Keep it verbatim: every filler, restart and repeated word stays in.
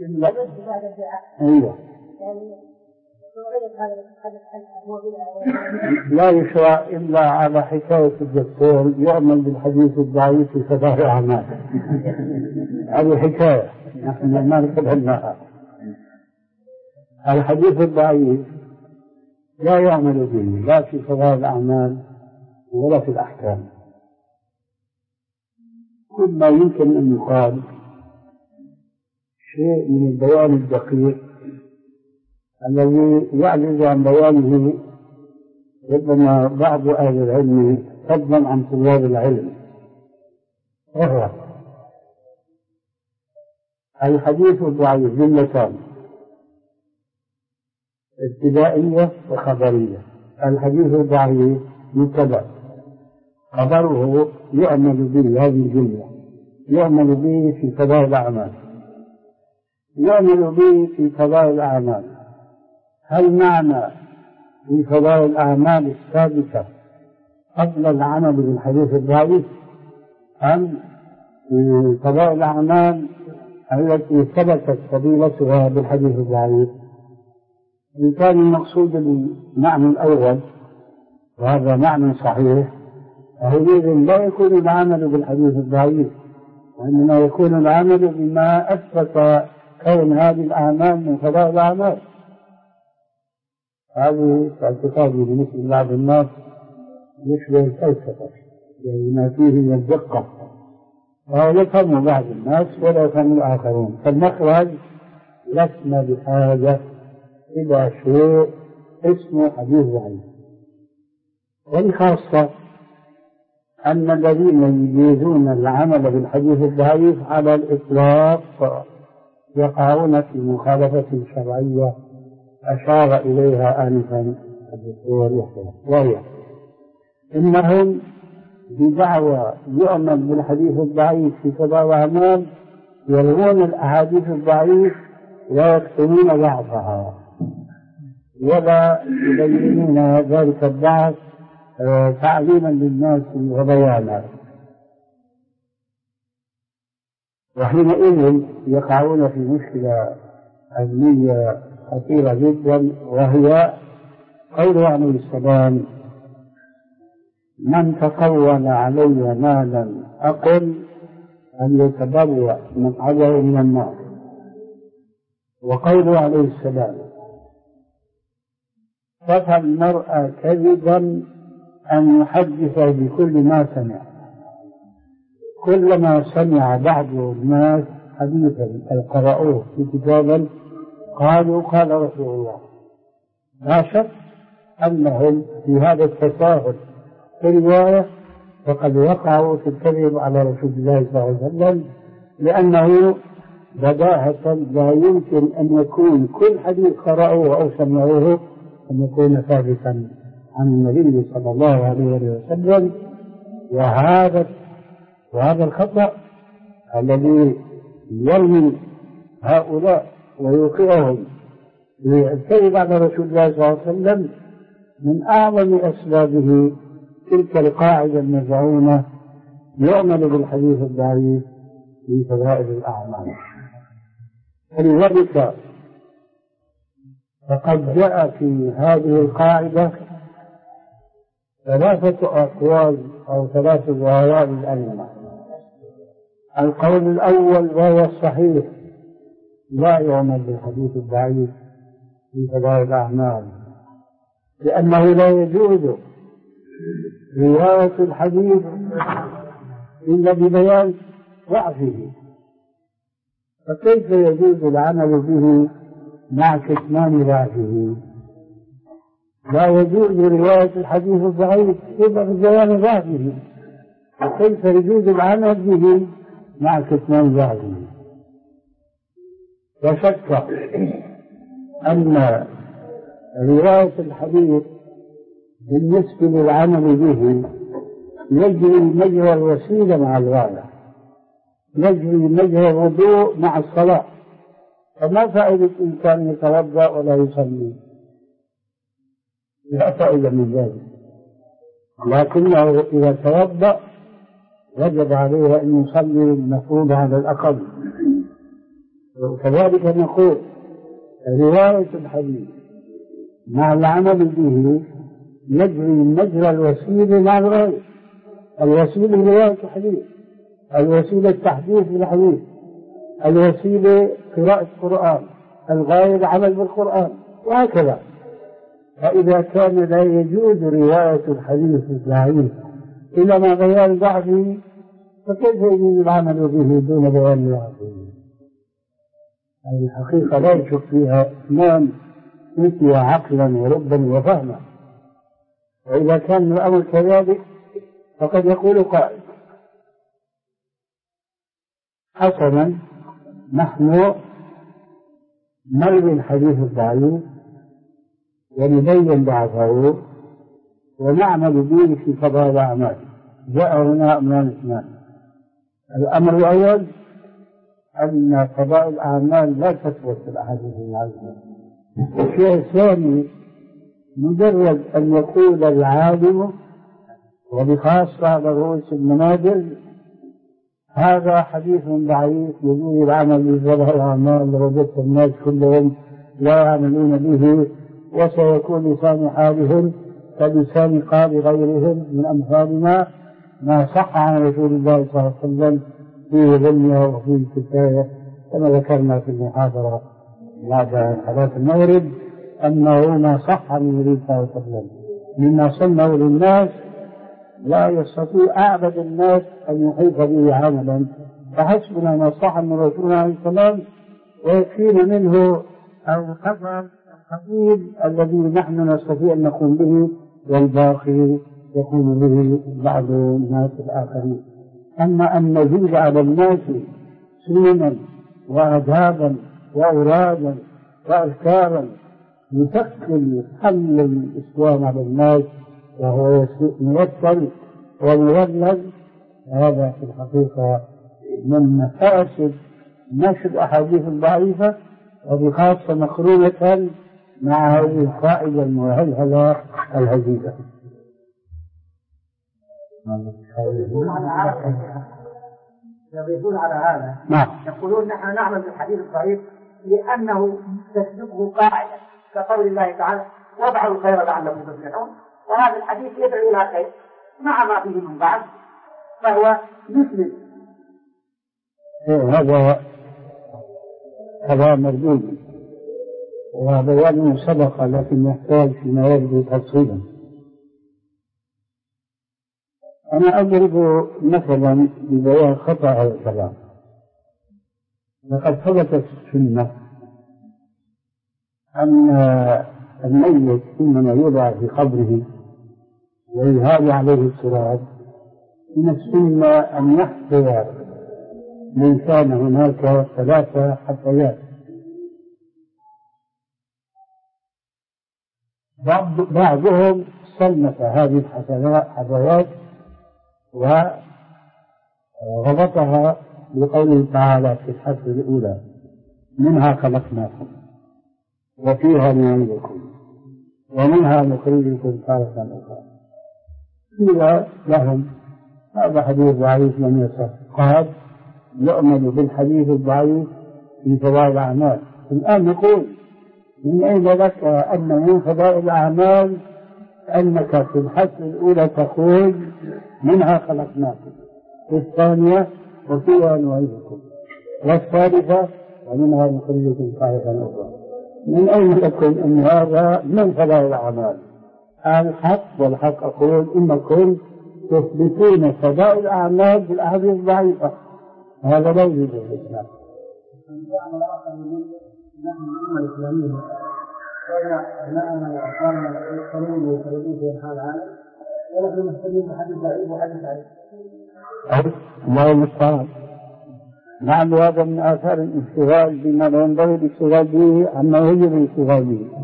إلا أيوة لا يشرع إلا على حكاية الدكتور يعمل بالحديث الضعيف في فضائل الأعمال. هذه حكاية نحن ما نقبلناها. الحديث الضعيف لا يعمل به لا في فضائل الأعمال ولا في الأحكام. كل ما يمكن أن يقال شيء من البيان الدقيق الذي يعجز عن بيانه ربما بعض أهل العلم فضلا عن طلاب العلم، وهو الحديث الضعيف جملتان ابتدائية وخبرية. الحديث الضعيف مبتدأ، خبره يعمل به، هذه الجملة يعمل به في فضائل الأعمال. يعمل به في فضائل الأعمال، هل معنى في فضائل الأعمال الثابتة قبل العمل بالحديث الضعيف، أم في فضائل الأعمال التي ثبتت فضيلتها بالحديث الضعيف؟ إن كان المقصود بالمعنى الأول وهذا معنى صحيح، فحينئذ لا يكون العمل بالحديث الضعيف، وإنما يكون العمل بما أثبت كون هذه الأعمال من فضائل الأعمال. هذه اعتقادي بالنسبة لبعض الناس يشبه الفلسفة، يعني ما فيه من الدقة، وهو يفهم بعض الناس ولا يفهم الآخرون. فالمخرج لسنا بحاجة إلى شيء اسمه حديث ضعيف. والخاصة أن الذين يجيزون العمل بالحديث الضعيف على الإطلاق يقعون في مخالفة شرعية أشار إليها آنفا الدكتور يحيى، وهي إنهم بدعوى يؤمن بالحديث الضعيف في فضائل الأعمال يلغون الأحاديث الضعيف ويكتمون ضعفها ولا يبينون ذلك الضعف تعليما للناس وبيانا، وحينئذ يقعون في مشكلة علمية خطيرة جدا، وهي قوله عليه السلام: من تطول علي مالا أقل أن يتبوأ مقعده من النار. وقوله عليه السلام: كفى المرء كذبا أن يحدث بكل ما سمع. كلما سمع بعض الناس حديثا أو قرأوه في كتابا قالوا قال رسول الله. لا شك أنهم في هذا التساهل في الرواية فقد وقعوا في الكذب على رسول الله صلى الله عليه وسلم، لأنه بداهة لا يمكن أن يكون كل حديث قرأوه أو سمعوه أن يكون ثابتا عن النبي صلى الله عليه وسلم. وهذا وهذا الخطأ الذي يرمي هؤلاء ويوقعهم بالكذب على رسول الله صلى الله عليه وسلم من أعظم أسبابه تلك القاعدة المزعومة: يؤمن بالحديث الضعيف في فضائل الأعمال. فلذلك فقد جاء في هذه القاعدة ثلاثة أقوال أو ثلاثة روايات للأئمة. القول الأول وهو الصحيح: لا يؤمن بالحديث الضعيف في فضائل الأعمال، لأنه لا يجوز رواية الحديث إلا ببيان ضعفه، فكيف يجوز العمل به مع كتمان ضعفه؟ لا يجوز رواية الحديث الضعيف إلا ببيان ضعفه، فكيف يجوز العمل به مع كتمان ضعفه؟ لا شك أن رواية الحديث بالنسبة للعمل به يجري مجرى الوسيلة مع الغاية، يجري مجرى الوضوء مع الصلاة، فما فائدة إنسان يتوضأ ولا يصلي؟ لا فائدة من ذلك. لكنه إذا توضأ وجب عليه أن يصلي المفروض على الأقل، وكذلك نقول رواية الحديث مع العمل به يجري مجرى الوسيلة مع الغاية. الوسيلة رواية الحديث، الوسيلة تحديث بالحديث، الوسيلة قراءة القرآن، الغاية العمل بالقرآن، وهكذا. فإذا كان لا يجوز رواية الحديث الضعيف إلا مع بيان ضعفه، فكيف يجوز العمل به دون بيان ضعفه؟ هذه الحقيقة لا يشك فيها اثنان أوتي عقلا وربا وفهما. وإذا كان الأمر كذلك فقد يقول قائل: حسنا، نحن نروي الحديث الضعيف ونبين ضعفه ونعمل به في قضاء الأعمال. جاء هنا أمران اثنان: الأمر الأول أن قضاء الأعمال لا تثبت في الأحاديث الضعيفة. الشيء الثاني مجرد أن يقول العالم وبخاصة على رؤوس المنابر هذا حديث ضعيف يجوز العمل بقضاء الأعمال، لوجدت الناس كلهم لا يعملون به، وسيكون لسان حالهم كلسان قال غيرهم من أمثالنا، ما صح عن رسول الله صلى الله عليه وسلم فيه ظلمه وفيه الكفاية، كما ذكرنا في المحاضرة بعد صلاة المغرب أنه ما صح عن النبي صلى الله عليه وسلم مما صنعه للناس لا يستطيع أعبد الناس أن يحيط به عملا، فحسبنا ما صح من رسول الله عليه السلام ويكفينا منه القدر القليل الذي نحن نستطيع أن نقوم به، والباقي يقوم به بعض الناس الآخرين. أما أن نزيد على الناس سننا وآدابا وأورادا وأذكارا يثقل حمل الإسلام على الناس وهو ميسر ومولد، هذا في الحقيقة من مفاسد نشر الأحاديث الضعيفة، وبخاصة مقرونة مع هذه القاعدة المهلهلة الهزيلة. يضيفون على هذا نعم. يقولون نحن نعمل بالحديث الضعيف لأنه تسبقه قاعدة كقول الله تعالى: وضعوا الخير لعلكم تفلحون، وهذا الحديث يدعو إلى خير مع ما فيه من بعد، فهو مثل هذا كلام مردود وبيان سبق، لكن يحتاج فيما يبدو تفصيلا. أنا أضرب مثلا ببيان خطأ هذا الكلام. لقد ثبتت السنة أن الميت إنما يوضع في قبره ويهال عليه التراب. من السنة أن يحفظ من كان هناك ثلاثة حفيات. بعضهم صنف هذه الحفيات وربطها بقوله تعالى في الحفظ الأولى: منها خلقناكم وفيها نعيدكم ومنها نخرجكم تارة أخرى. قيل لهم هذا حديث ضعيف لم يصح. قال: يؤمن بالحديث الضعيف في فضائل الأعمال. الآن نقول: من أين لك أن من فضائل الأعمال أنك في الحث الأولى تقول منها خلقناكم، والثانية وفيها نعيدكم، والثالثة ومنها نخرجكم تارة أخرى؟ من أين لكم أن هذا من فضائل الأعمال؟ الحق والحق أقول إنكم تثبتون فضائل الأعمال بالأحاديث الضعيفة، هذا لا يوجد في الإسلام. نحن الأمة الإسلامية كان أبناءنا وأطفالنا يقرؤون ويخرجون في أنحاء العالم ونحن نستفيد بحديث ضعيف وحديث ضعيف. الله المستعان. نعم، هذا من آثار الاشتغال بما لا ينبغي الاشتغال به عما يجب الاشتغال به.